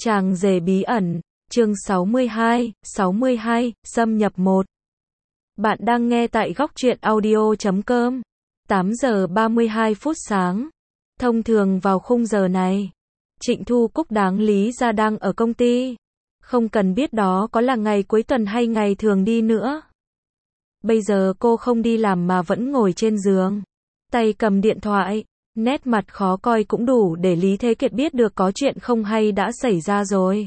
Chàng rể bí ẩn, chương 62, xâm nhập 1. Bạn đang nghe tại góc truyện audio.com. 8 giờ 32 phút sáng. Thông thường vào khung giờ này, Trịnh Thu Cúc đáng lý ra đang ở công ty. Không cần biết đó có là ngày cuối tuần hay ngày thường đi nữa. Bây giờ cô không đi làm mà vẫn ngồi trên giường, tay cầm điện thoại, nét mặt khó coi cũng đủ để Lý Thế Kiệt biết được có chuyện không hay đã xảy ra rồi.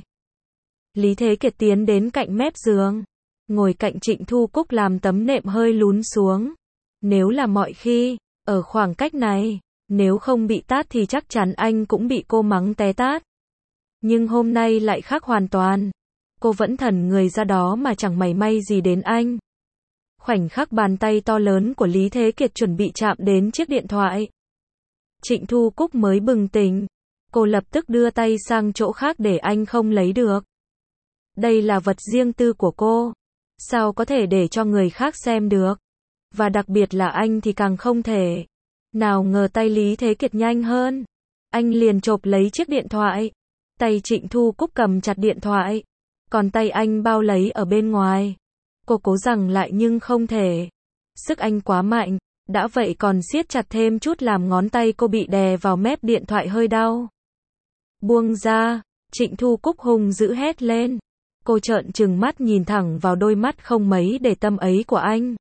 Lý Thế Kiệt tiến đến cạnh mép giường, ngồi cạnh Trịnh Thu Cúc làm tấm nệm hơi lún xuống. Nếu là mọi khi, ở khoảng cách này, nếu không bị tát thì chắc chắn anh cũng bị cô mắng té tát. Nhưng hôm nay lại khác hoàn toàn. Cô vẫn thẩn người ra đó mà chẳng mảy may gì đến anh. Khoảnh khắc bàn tay to lớn của Lý Thế Kiệt chuẩn bị chạm đến chiếc điện thoại, Trịnh Thu Cúc mới bừng tỉnh. Cô lập tức đưa tay sang chỗ khác để anh không lấy được. Đây là vật riêng tư của cô. Sao có thể để cho người khác xem được? Và đặc biệt là anh thì càng không thể. Nào ngờ tay Lý Thế Kiệt nhanh hơn. Anh liền chộp lấy chiếc điện thoại. Tay Trịnh Thu Cúc cầm chặt điện thoại. Còn tay anh bao lấy ở bên ngoài. Cô cố giằng lại nhưng không thể. Sức anh quá mạnh. Đã vậy còn siết chặt thêm chút làm ngón tay cô bị đè vào mép điện thoại hơi đau. Buông ra, Trịnh Thu Cúc hung dữ hét lên. Cô trợn trừng mắt nhìn thẳng vào đôi mắt không mấy để tâm ấy của anh.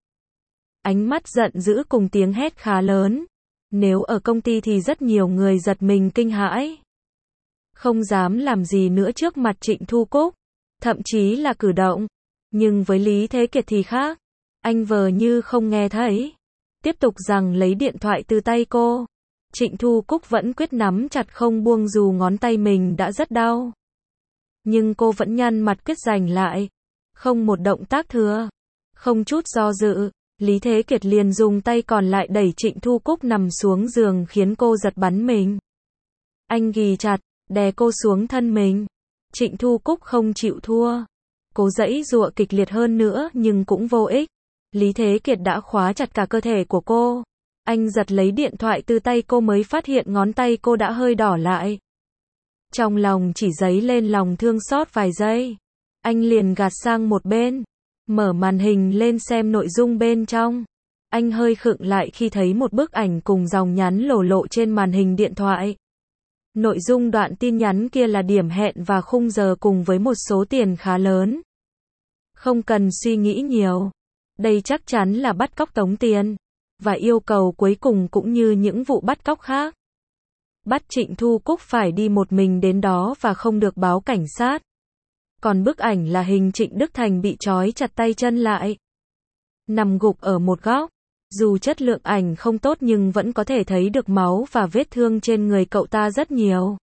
Ánh mắt giận dữ cùng tiếng hét khá lớn. Nếu ở công ty thì rất nhiều người giật mình kinh hãi. Không dám làm gì nữa trước mặt Trịnh Thu Cúc. Thậm chí là cử động. Nhưng với Lý Thế Kiệt thì khác. Anh vờ như không nghe thấy. Tiếp tục giằng lấy điện thoại từ tay cô. Trịnh Thu Cúc vẫn quyết nắm chặt không buông dù ngón tay mình đã rất đau. Nhưng cô vẫn nhăn mặt quyết giành lại. Không một động tác thừa. Không chút do dự, Lý Thế Kiệt liền dùng tay còn lại đẩy Trịnh Thu Cúc nằm xuống giường khiến cô giật bắn mình. Anh ghì chặt, đè cô xuống thân mình. Trịnh Thu Cúc không chịu thua. Cố giãy giụa kịch liệt hơn nữa nhưng cũng vô ích. Lý Thế Kiệt đã khóa chặt cả cơ thể của cô. Anh giật lấy điện thoại từ tay cô mới phát hiện ngón tay cô đã hơi đỏ lại. Trong lòng chỉ dấy lên lòng thương xót vài giây. Anh liền gạt sang một bên. Mở màn hình lên xem nội dung bên trong. Anh hơi khựng lại khi thấy một bức ảnh cùng dòng nhắn lộ trên màn hình điện thoại. Nội dung đoạn tin nhắn kia là điểm hẹn và khung giờ cùng với một số tiền khá lớn. Không cần suy nghĩ nhiều. Đây chắc chắn là bắt cóc tống tiền. Và yêu cầu cuối cùng cũng như những vụ bắt cóc khác. Bắt Trịnh Thu Cúc phải đi một mình đến đó và không được báo cảnh sát. Còn bức ảnh là hình Trịnh Đức Thành bị trói chặt tay chân lại. Nằm gục ở một góc. Dù chất lượng ảnh không tốt nhưng vẫn có thể thấy được máu và vết thương trên người cậu ta rất nhiều.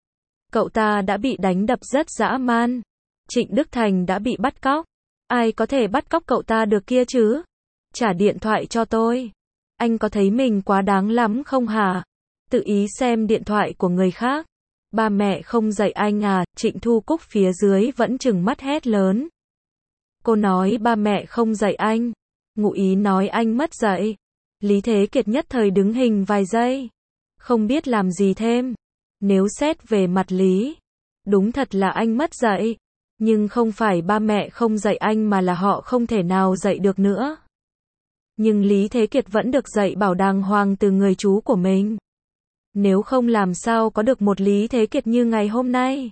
Cậu ta đã bị đánh đập rất dã man. Trịnh Đức Thành đã bị bắt cóc. Ai có thể bắt cóc cậu ta được kia chứ? Trả điện thoại cho tôi. Anh có thấy mình quá đáng lắm không hả? Tự ý xem điện thoại của người khác. Ba mẹ không dạy anh à? Trịnh Thu Cúc phía dưới vẫn trừng mắt hét lớn. Cô nói ba mẹ không dạy anh. Ngụ ý nói anh mất dạy. Lý Thế Kiệt nhất thời đứng hình vài giây. Không biết làm gì thêm. Nếu xét về mặt lý, đúng thật là anh mất dạy. Nhưng không phải ba mẹ không dạy anh mà là họ không thể nào dạy được nữa. Nhưng Lý Thế Kiệt vẫn được dạy bảo đàng hoàng từ người chú của mình. Nếu không làm sao có được một Lý Thế Kiệt như ngày hôm nay.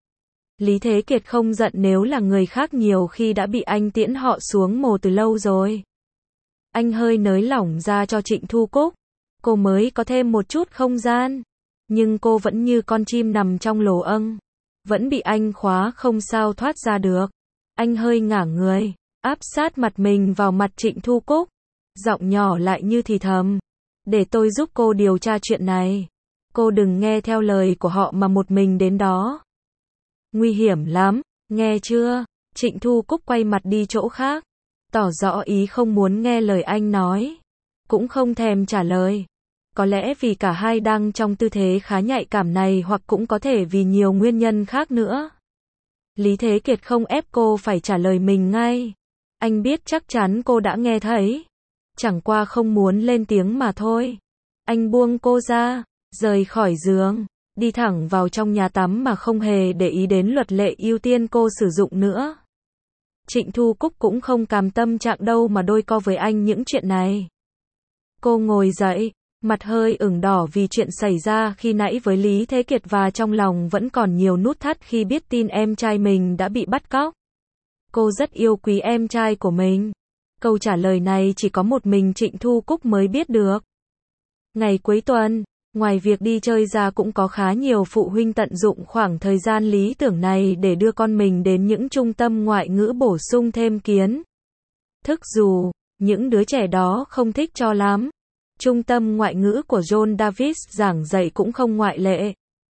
Lý Thế Kiệt không giận nếu là người khác nhiều khi đã bị anh tiễn họ xuống mồ từ lâu rồi. Anh hơi nới lỏng ra cho Trịnh Thu Cúc. Cô mới có thêm một chút không gian. Nhưng cô vẫn như con chim nằm trong lỗ âng. Vẫn bị anh khóa không sao thoát ra được. Anh hơi ngả người, áp sát mặt mình vào mặt Trịnh Thu Cúc. Giọng nhỏ lại như thì thầm. Để tôi giúp cô điều tra chuyện này. Cô đừng nghe theo lời của họ mà một mình đến đó. Nguy hiểm lắm, nghe chưa? Trịnh Thu Cúc quay mặt đi chỗ khác. Tỏ rõ ý không muốn nghe lời anh nói. Cũng không thèm trả lời. Có lẽ vì cả hai đang trong tư thế khá nhạy cảm này hoặc cũng có thể vì nhiều nguyên nhân khác nữa. Lý Thế Kiệt không ép cô phải trả lời mình ngay. Anh biết chắc chắn cô đã nghe thấy. Chẳng qua không muốn lên tiếng mà thôi. Anh buông cô ra, rời khỏi giường. đi thẳng vào trong nhà tắm mà không hề để ý đến luật lệ ưu tiên cô sử dụng nữa. Trịnh Thu Cúc cũng không cam tâm trạng đâu mà đôi co với anh những chuyện này. Cô ngồi dậy, mặt hơi ửng đỏ vì chuyện xảy ra khi nãy với Lý Thế Kiệt và trong lòng vẫn còn nhiều nút thắt khi biết tin em trai mình đã bị bắt cóc. Cô rất yêu quý em trai của mình. Câu trả lời này chỉ có một mình Trịnh Thu Cúc mới biết được. Ngày cuối tuần, ngoài việc đi chơi ra cũng có khá nhiều phụ huynh tận dụng khoảng thời gian lý tưởng này để đưa con mình đến những trung tâm ngoại ngữ bổ sung thêm kiến thức, dù những đứa trẻ đó không thích cho lắm. Trung tâm ngoại ngữ của John Davis giảng dạy cũng không ngoại lệ.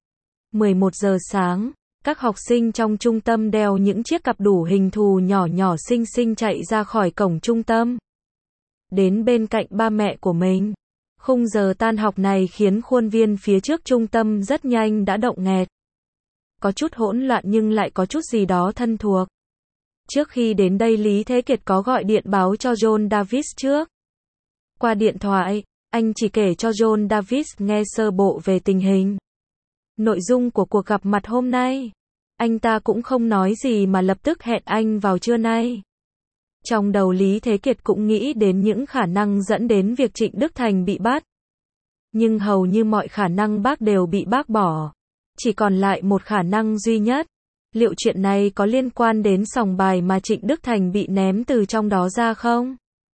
11 giờ sáng, các học sinh trong trung tâm đeo những chiếc cặp đủ hình thù nhỏ nhỏ xinh xinh chạy ra khỏi cổng trung tâm. Đến bên cạnh ba mẹ của mình. Khung giờ tan học này khiến khuôn viên phía trước trung tâm rất nhanh đã động nghẹt. Có chút hỗn loạn nhưng lại có chút gì đó thân thuộc. Trước khi đến đây Lý Thế Kiệt có gọi điện báo cho John Davis trước. Qua điện thoại, anh chỉ kể cho John Davis nghe sơ bộ về tình hình. Nội dung của cuộc gặp mặt hôm nay. Anh ta cũng không nói gì mà lập tức hẹn anh vào trưa nay. Trong đầu Lý Thế Kiệt cũng nghĩ đến những khả năng dẫn đến việc Trịnh Đức Thành bị bắt. Nhưng hầu như mọi khả năng bác đều bị bác bỏ. Chỉ còn lại một khả năng duy nhất. Liệu chuyện này có liên quan đến sòng bài mà Trịnh Đức Thành bị ném từ trong đó ra không?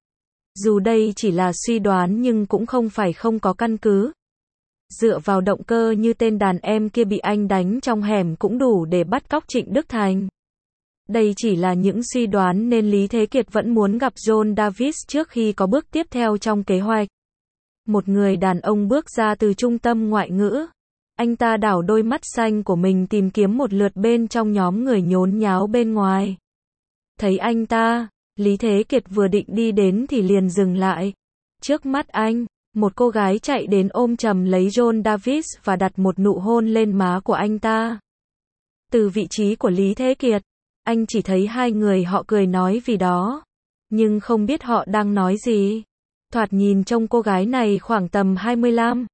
Dù đây chỉ là suy đoán nhưng cũng không phải không có căn cứ. Dựa vào động cơ như tên đàn em kia bị anh đánh trong hẻm cũng đủ để bắt cóc Trịnh Đức Thành. Đây chỉ là những suy đoán nên Lý Thế Kiệt vẫn muốn gặp John Davis trước khi có bước tiếp theo trong kế hoạch. Một người đàn ông bước ra từ trung tâm ngoại ngữ. Anh ta đảo đôi mắt xanh của mình tìm kiếm một lượt bên trong nhóm người nhốn nháo bên ngoài. Thấy anh ta, Lý Thế Kiệt vừa định đi đến thì liền dừng lại. Trước mắt anh, một cô gái chạy đến ôm chầm lấy John Davis và đặt một nụ hôn lên má của anh ta. Từ vị trí của Lý Thế Kiệt, anh chỉ thấy hai người họ cười nói vì đó. Nhưng không biết họ đang nói gì. Thoạt nhìn trông cô gái này khoảng tầm 25,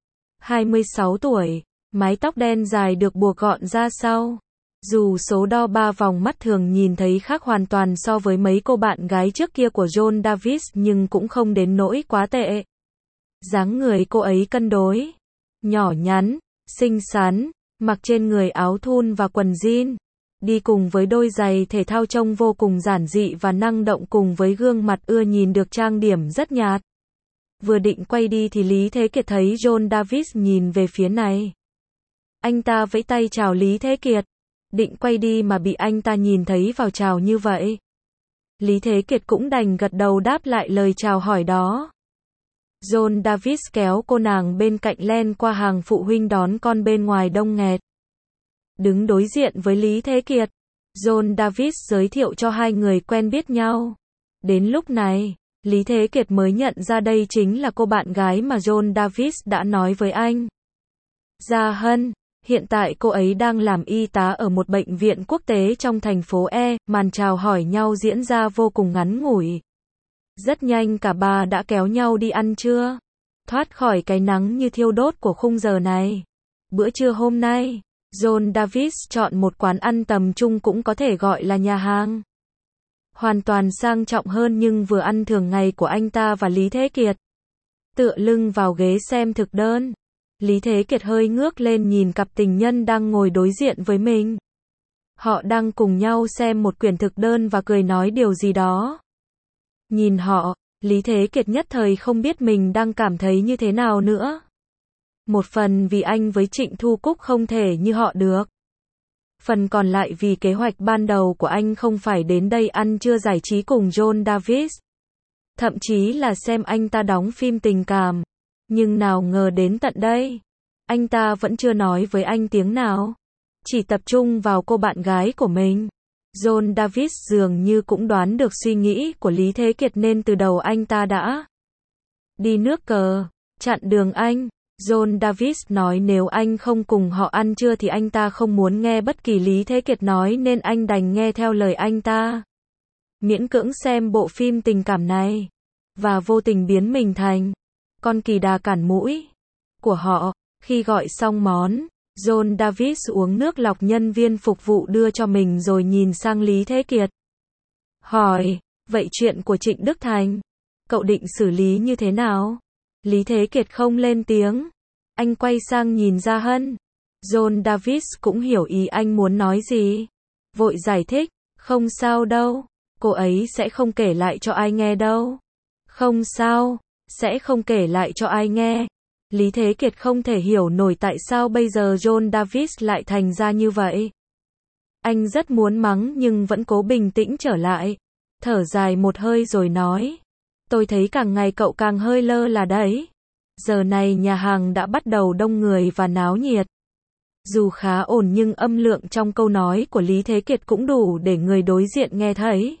26 tuổi. Mái tóc đen dài được buộc gọn ra sau. Dù số đo 3 vòng mắt thường nhìn thấy khác hoàn toàn so với mấy cô bạn gái trước kia của John Davis nhưng cũng không đến nỗi quá tệ. Dáng người cô ấy cân đối, nhỏ nhắn, xinh xắn, mặc trên người áo thun và quần jean. Đi cùng với đôi giày thể thao trông vô cùng giản dị và năng động cùng với gương mặt ưa nhìn được trang điểm rất nhạt. Vừa định quay đi thì Lý Thế Kiệt thấy John Davis nhìn về phía này. Anh ta vẫy tay chào Lý Thế Kiệt. Định quay đi mà bị anh ta nhìn thấy vào chào như vậy. Lý Thế Kiệt cũng đành gật đầu đáp lại lời chào hỏi đó. John Davis kéo cô nàng bên cạnh len qua hàng phụ huynh đón con bên ngoài đông nghẹt. Đứng đối diện với Lý Thế Kiệt, John Davis giới thiệu cho hai người quen biết nhau. Đến lúc này, Lý Thế Kiệt mới nhận ra đây chính là cô bạn gái mà John Davis đã nói với anh. Gia Hân, hiện tại cô ấy đang làm y tá ở một bệnh viện quốc tế trong thành phố E. Màn chào hỏi nhau diễn ra vô cùng ngắn ngủi. Rất nhanh cả ba đã kéo nhau đi ăn trưa. Thoát khỏi cái nắng như thiêu đốt của khung giờ này. Bữa trưa hôm nay, John Davis chọn một quán ăn tầm trung cũng có thể gọi là nhà hàng. Hoàn toàn sang trọng hơn nhưng vừa ăn thường ngày của anh ta và Lý Thế Kiệt. Tựa lưng vào ghế xem thực đơn. Lý Thế Kiệt hơi ngước lên nhìn cặp tình nhân đang ngồi đối diện với mình. Họ đang cùng nhau xem một quyển thực đơn và cười nói điều gì đó. Nhìn họ, Lý Thế Kiệt nhất thời không biết mình đang cảm thấy như thế nào nữa. Một phần vì anh với Trịnh Thu Cúc không thể như họ được. Phần còn lại vì kế hoạch ban đầu của anh không phải đến đây ăn trưa giải trí cùng John Davis. Thậm chí là xem anh ta đóng phim tình cảm. Nhưng nào ngờ đến tận đây, anh ta vẫn chưa nói với anh tiếng nào. Chỉ tập trung vào cô bạn gái của mình. John Davis dường như cũng đoán được suy nghĩ của Lý Thế Kiệt nên từ đầu anh ta đã đi nước cờ, chặn đường anh. John Davis nói nếu anh không cùng họ ăn trưa thì anh ta không muốn nghe bất kỳ Lý Thế Kiệt nói nên anh đành nghe theo lời anh ta. Miễn cưỡng xem bộ phim tình cảm này. Và vô tình biến mình thành con kỳ đà cản mũi của họ. Khi gọi xong món, John Davis uống nước lọc nhân viên phục vụ đưa cho mình rồi nhìn sang Lý Thế Kiệt. Hỏi, vậy chuyện của Trịnh Đức Thành, cậu định xử lý như thế nào? Lý Thế Kiệt không lên tiếng. Anh quay sang nhìn Gia Hân. John Davis cũng hiểu ý anh muốn nói gì. Vội giải thích, không sao đâu, cô ấy sẽ không kể lại cho ai nghe đâu. Không sao, sẽ không kể lại cho ai nghe. Lý Thế Kiệt không thể hiểu nổi tại sao bây giờ John Davis lại thành ra như vậy. Anh rất muốn mắng nhưng vẫn cố bình tĩnh trở lại. Thở dài một hơi rồi nói. Tôi thấy càng ngày cậu càng hơi lơ là đấy. Giờ này nhà hàng đã bắt đầu đông người và náo nhiệt. Dù khá ổn nhưng âm lượng trong câu nói của Lý Thế Kiệt cũng đủ để người đối diện nghe thấy.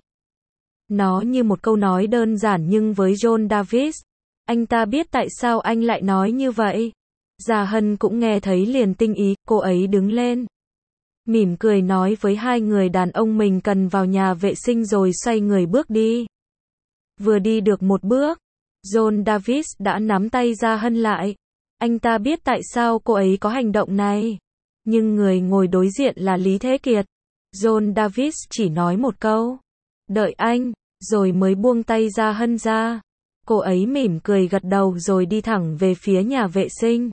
Nó như một câu nói đơn giản nhưng với John Davis, anh ta biết tại sao anh lại nói như vậy. Gia Hân cũng nghe thấy liền tinh ý, cô ấy đứng lên. Mỉm cười nói với hai người đàn ông mình cần vào nhà vệ sinh rồi xoay người bước đi. Vừa đi được một bước, John Davis đã nắm tay Gia Hân lại. Anh ta biết tại sao cô ấy có hành động này. Nhưng người ngồi đối diện là Lý Thế Kiệt. John Davis chỉ nói một câu. Đợi anh, rồi mới buông tay Gia Hân ra. Cô ấy mỉm cười gật đầu rồi đi thẳng về phía nhà vệ sinh.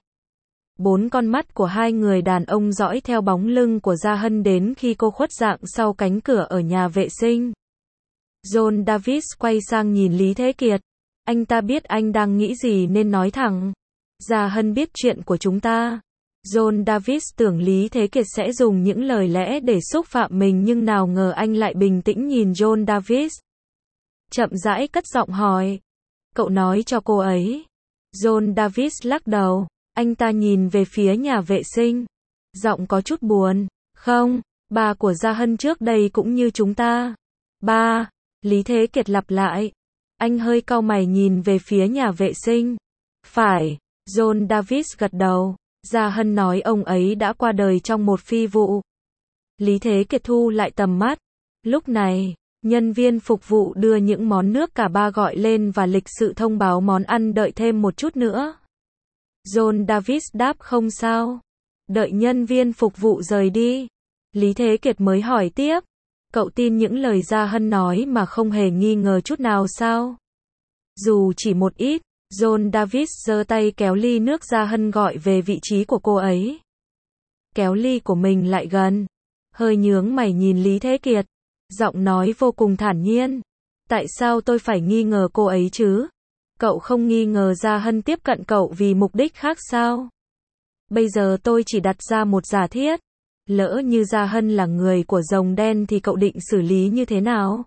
4 con mắt của hai người đàn ông dõi theo bóng lưng của Gia Hân đến khi cô khuất dạng sau cánh cửa ở nhà vệ sinh. John Davis quay sang nhìn Lý Thế Kiệt. Anh ta biết anh đang nghĩ gì nên nói thẳng. Gia Hân biết chuyện của chúng ta. John Davis tưởng Lý Thế Kiệt sẽ dùng những lời lẽ để xúc phạm mình nhưng nào ngờ anh lại bình tĩnh nhìn John Davis. Chậm rãi cất giọng hỏi. Cậu nói cho cô ấy. John Davis lắc đầu. Anh ta nhìn về phía nhà vệ sinh. Giọng có chút buồn. Không, ba của Gia Hân trước đây cũng như chúng ta. Ba, Lý Thế Kiệt lặp lại. Anh hơi cau mày nhìn về phía nhà vệ sinh. Phải, John Davis gật đầu. Gia Hân nói ông ấy đã qua đời trong một phi vụ. Lý Thế Kiệt thu lại tầm mắt. Lúc này, nhân viên phục vụ đưa những món nước cả ba gọi lên và lịch sự thông báo món ăn đợi thêm một chút nữa. John Davis đáp không sao. Đợi nhân viên phục vụ rời đi. Lý Thế Kiệt mới hỏi tiếp. Cậu tin những lời Gia Hân nói mà không hề nghi ngờ chút nào sao? Dù chỉ một ít, John Davis giơ tay kéo ly nước Gia Hân gọi về vị trí của cô ấy. Kéo ly của mình lại gần. Hơi nhướng mày nhìn Lý Thế Kiệt. Giọng nói vô cùng thản nhiên. Tại sao tôi phải nghi ngờ cô ấy chứ? Cậu không nghi ngờ Gia Hân tiếp cận cậu vì mục đích khác sao? Bây giờ tôi chỉ đặt ra một giả thiết. Lỡ như Gia Hân là người của rồng đen thì cậu định xử lý như thế nào?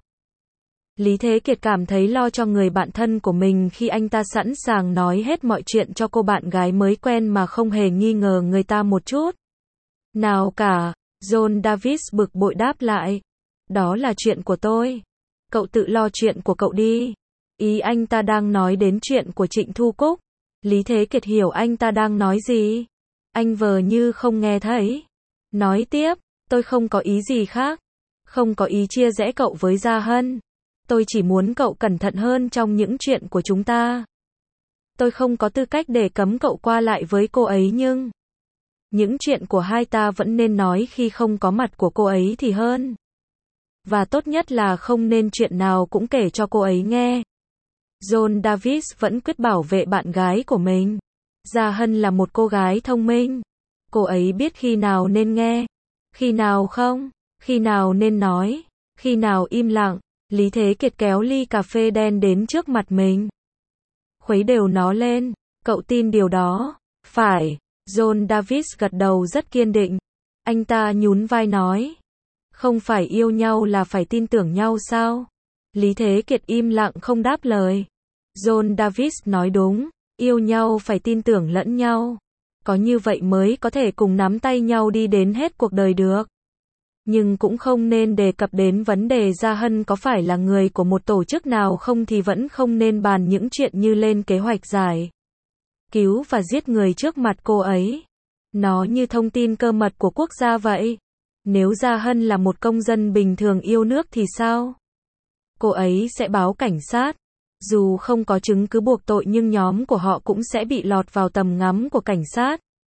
Lý Thế Kiệt cảm thấy lo cho người bạn thân của mình khi anh ta sẵn sàng nói hết mọi chuyện cho cô bạn gái mới quen mà không hề nghi ngờ người ta một chút. Nào cả, John Davis bực bội đáp lại. Đó là chuyện của tôi. Cậu tự lo chuyện của cậu đi. Ý anh ta đang nói đến chuyện của Trịnh Thu Cúc. Lý Thế Kiệt hiểu anh ta đang nói gì. Anh vờ như không nghe thấy. Nói tiếp, tôi không có ý gì khác. Không có ý chia rẽ cậu với Gia Hân. Tôi chỉ muốn cậu cẩn thận hơn trong những chuyện của chúng ta. Tôi không có tư cách để cấm cậu qua lại với cô ấy nhưng những chuyện của hai ta vẫn nên nói khi không có mặt của cô ấy thì hơn. Và tốt nhất là không nên chuyện nào cũng kể cho cô ấy nghe. John Davis vẫn quyết bảo vệ bạn gái của mình. Gia Hân là một cô gái thông minh. Cô ấy biết khi nào nên nghe, khi nào không, khi nào nên nói, khi nào im lặng. Lý Thế Kiệt kéo ly cà phê đen đến trước mặt mình. Khuấy đều nó lên. Cậu tin điều đó? Phải. John Davis gật đầu rất kiên định. Anh ta nhún vai nói. Không phải yêu nhau là phải tin tưởng nhau sao? Lý Thế Kiệt im lặng không đáp lời. John Davis nói đúng. Yêu nhau phải tin tưởng lẫn nhau. Có như vậy mới có thể cùng nắm tay nhau đi đến hết cuộc đời được. Nhưng cũng không nên đề cập đến vấn đề Gia Hân có phải là người của một tổ chức nào không thì vẫn không nên bàn những chuyện như lên kế hoạch giải cứu và giết người trước mặt cô ấy. Nó như thông tin cơ mật của quốc gia vậy. Nếu Gia Hân là một công dân bình thường yêu nước thì sao? Cô ấy sẽ báo cảnh sát. Dù không có chứng cứ buộc tội nhưng nhóm của họ cũng sẽ bị lọt vào tầm ngắm của cảnh sát.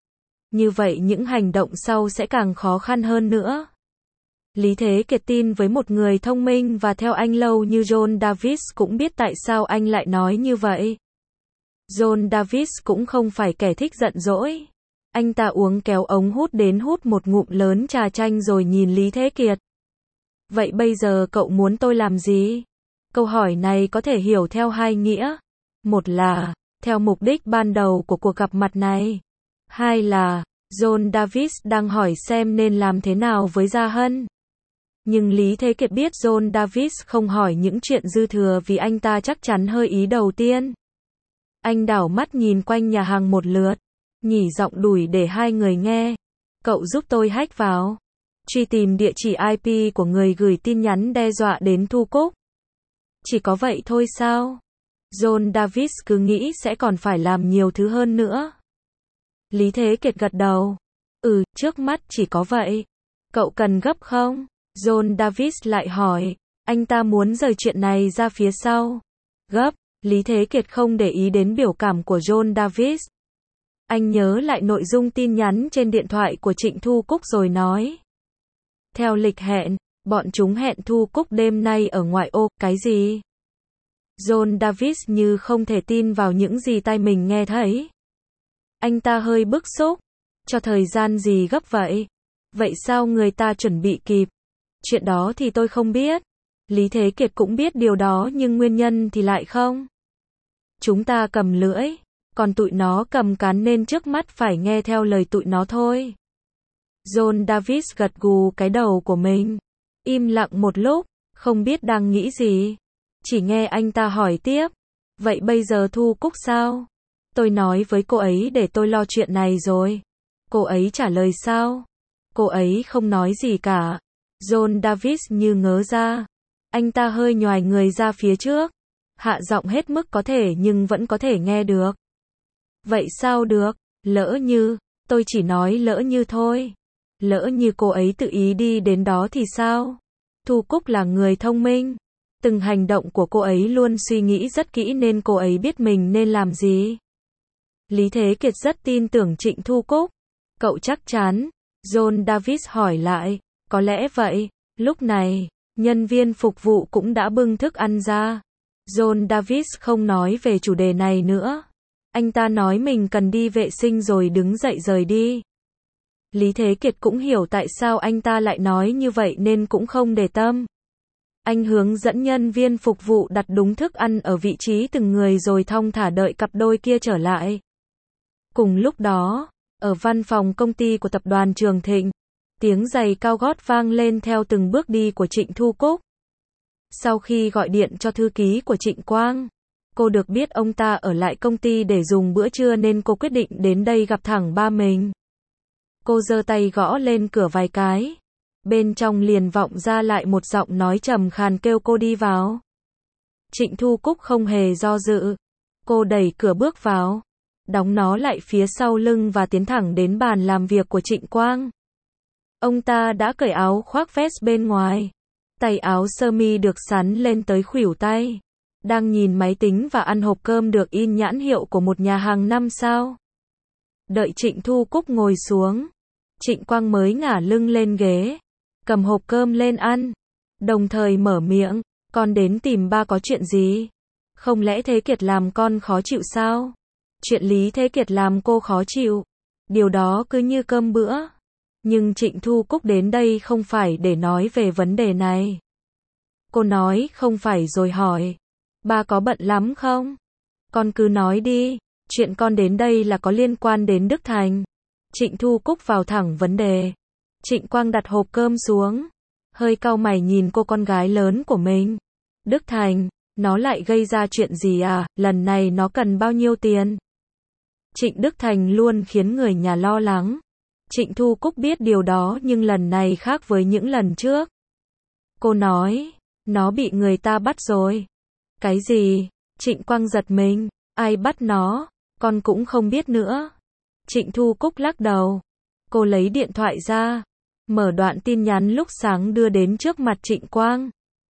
Như vậy những hành động sau sẽ càng khó khăn hơn nữa. Lý Thế Kiệt tin với một người thông minh và theo anh lâu như John Davis cũng biết tại sao anh lại nói như vậy. John Davis cũng không phải kẻ thích giận dỗi. Anh ta uống kéo ống hút đến hút một ngụm lớn trà chanh rồi nhìn Lý Thế Kiệt. Vậy bây giờ cậu muốn tôi làm gì? Câu hỏi này có thể hiểu theo hai nghĩa. Một là, theo mục đích ban đầu của cuộc gặp mặt này. Hai là, John Davis đang hỏi xem nên làm thế nào với Gia Hân. Nhưng Lý Thế Kiệt biết John Davis không hỏi những chuyện dư thừa vì anh ta chắc chắn hơi ý đầu tiên. Anh đảo mắt nhìn quanh nhà hàng một lượt, nhỉ giọng đùi để hai người nghe. Cậu giúp tôi hack vào. Truy tìm địa chỉ IP của người gửi tin nhắn đe dọa đến Thu Cúc. Chỉ có vậy thôi sao? John Davis cứ nghĩ sẽ còn phải làm nhiều thứ hơn nữa. Lý Thế Kiệt gật đầu. Trước mắt chỉ có vậy. Cậu cần gấp không? John Davis lại hỏi. Anh ta muốn rời chuyện này ra phía sau. Gấp. Lý Thế Kiệt không để ý đến biểu cảm của John Davis. Anh nhớ lại nội dung tin nhắn trên điện thoại của Trịnh Thu Cúc rồi nói. Theo lịch hẹn, bọn chúng hẹn Thu Cúc đêm nay ở ngoại ô. Cái gì? John Davis như không thể tin vào những gì tai mình nghe thấy. Anh ta hơi bức xúc. Cho thời gian gì gấp vậy? Vậy sao người ta chuẩn bị kịp? Chuyện đó thì tôi không biết. Lý Thế Kiệt cũng biết điều đó nhưng nguyên nhân thì lại không. Chúng ta cầm lưỡi, còn tụi nó cầm cán nên trước mắt phải nghe theo lời tụi nó thôi. John Davis gật gù cái đầu của mình. Im lặng một lúc, không biết đang nghĩ gì. Chỉ nghe anh ta hỏi tiếp. Vậy bây giờ Thu Cúc sao? Tôi nói với cô ấy để tôi lo chuyện này rồi. Cô ấy trả lời sao? Cô ấy không nói gì cả. John Davis như ngớ ra. Anh ta hơi nhoài người ra phía trước. Hạ giọng hết mức có thể nhưng vẫn có thể nghe được. Vậy sao được? Lỡ như, tôi chỉ nói lỡ như thôi. Lỡ như cô ấy tự ý đi đến đó thì sao? Thu Cúc là người thông minh. Từng hành động của cô ấy luôn suy nghĩ rất kỹ nên cô ấy biết mình nên làm gì. Lý Thế Kiệt rất tin tưởng Trịnh Thu Cúc. Cậu chắc chắn? John Davis hỏi lại. Có lẽ vậy. Lúc này, nhân viên phục vụ cũng đã bưng thức ăn ra. John Davis không nói về chủ đề này nữa. Anh ta nói mình cần đi vệ sinh rồi đứng dậy rời đi. Lý Thế Kiệt cũng hiểu tại sao anh ta lại nói như vậy nên cũng không để tâm. Anh hướng dẫn nhân viên phục vụ đặt đúng thức ăn ở vị trí từng người rồi thong thả đợi cặp đôi kia trở lại. Cùng lúc đó, ở văn phòng công ty của tập đoàn Trường Thịnh, tiếng giày cao gót vang lên theo từng bước đi của Trịnh Thu Cúc. Sau khi gọi điện cho thư ký của Trịnh Quang, cô được biết ông ta ở lại công ty để dùng bữa trưa nên cô quyết định đến đây gặp thẳng ba mình. Cô giơ tay gõ lên cửa vài cái. Bên trong liền vọng ra lại một giọng nói trầm khàn kêu cô đi vào. Trịnh Thu Cúc không hề do dự. Cô đẩy cửa bước vào, đóng nó lại phía sau lưng và tiến thẳng đến bàn làm việc của Trịnh Quang. Ông ta đã cởi áo khoác vest bên ngoài. Tay áo sơ mi được sắn lên tới khuỷu tay. Đang nhìn máy tính và ăn hộp cơm được in nhãn hiệu của một nhà hàng 5 sao. Đợi Trịnh Thu Cúc ngồi xuống, Trịnh Quang mới ngả lưng lên ghế, cầm hộp cơm lên ăn, đồng thời mở miệng, con đến tìm ba có chuyện gì? Không lẽ Thế Kiệt làm con khó chịu sao? Chuyện Lý Thế Kiệt làm cô khó chịu. Điều đó cứ như cơm bữa. Nhưng Trịnh Thu Cúc đến đây không phải để nói về vấn đề này. Cô nói không phải rồi hỏi. Ba có bận lắm không? Con cứ nói đi. Chuyện con đến đây là có liên quan đến Đức Thành. Trịnh Thu Cúc vào thẳng vấn đề. Trịnh Quang đặt hộp cơm xuống. Hơi cau mày nhìn cô con gái lớn của mình. Đức Thành, nó lại gây ra chuyện gì à? Lần này nó cần bao nhiêu tiền? Trịnh Đức Thành luôn khiến người nhà lo lắng. Trịnh Thu Cúc biết điều đó nhưng lần này khác với những lần trước. Cô nói, nó bị người ta bắt rồi. Cái gì? Trịnh Quang giật mình. Ai bắt nó? Con cũng không biết nữa. Trịnh Thu Cúc lắc đầu. Cô lấy điện thoại ra, mở đoạn tin nhắn lúc sáng đưa đến trước mặt Trịnh Quang.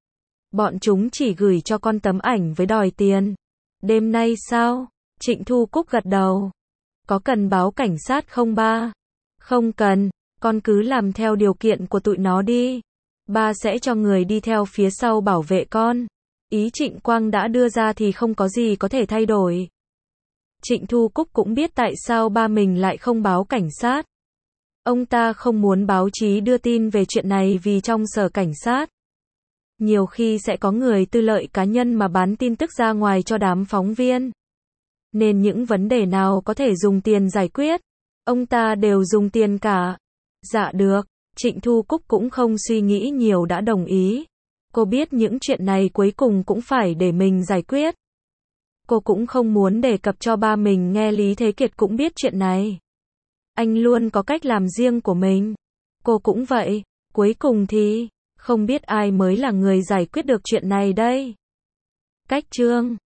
Bọn chúng chỉ gửi cho con tấm ảnh với đòi tiền. Đêm nay sao? Trịnh Thu Cúc gật đầu. Có cần báo cảnh sát không ba? Không cần, con cứ làm theo điều kiện của tụi nó đi. Ba sẽ cho người đi theo phía sau bảo vệ con. Ý Trịnh Quang đã đưa ra thì không có gì có thể thay đổi. Trịnh Thu Cúc cũng biết tại sao ba mình lại không báo cảnh sát. Ông ta không muốn báo chí đưa tin về chuyện này vì trong sở cảnh sát, nhiều khi sẽ có người tư lợi cá nhân mà bán tin tức ra ngoài cho đám phóng viên. Nên những vấn đề nào có thể dùng tiền giải quyết, ông ta đều dùng tiền cả. Dạ được, Trịnh Thu Cúc cũng không suy nghĩ nhiều đã đồng ý. Cô biết những chuyện này cuối cùng cũng phải để mình giải quyết. Cô cũng không muốn đề cập cho ba mình nghe. Lý Thế Kiệt cũng biết chuyện này. Anh luôn có cách làm riêng của mình. Cô cũng vậy. Cuối cùng thì, không biết ai mới là người giải quyết được chuyện này đây. Cách chương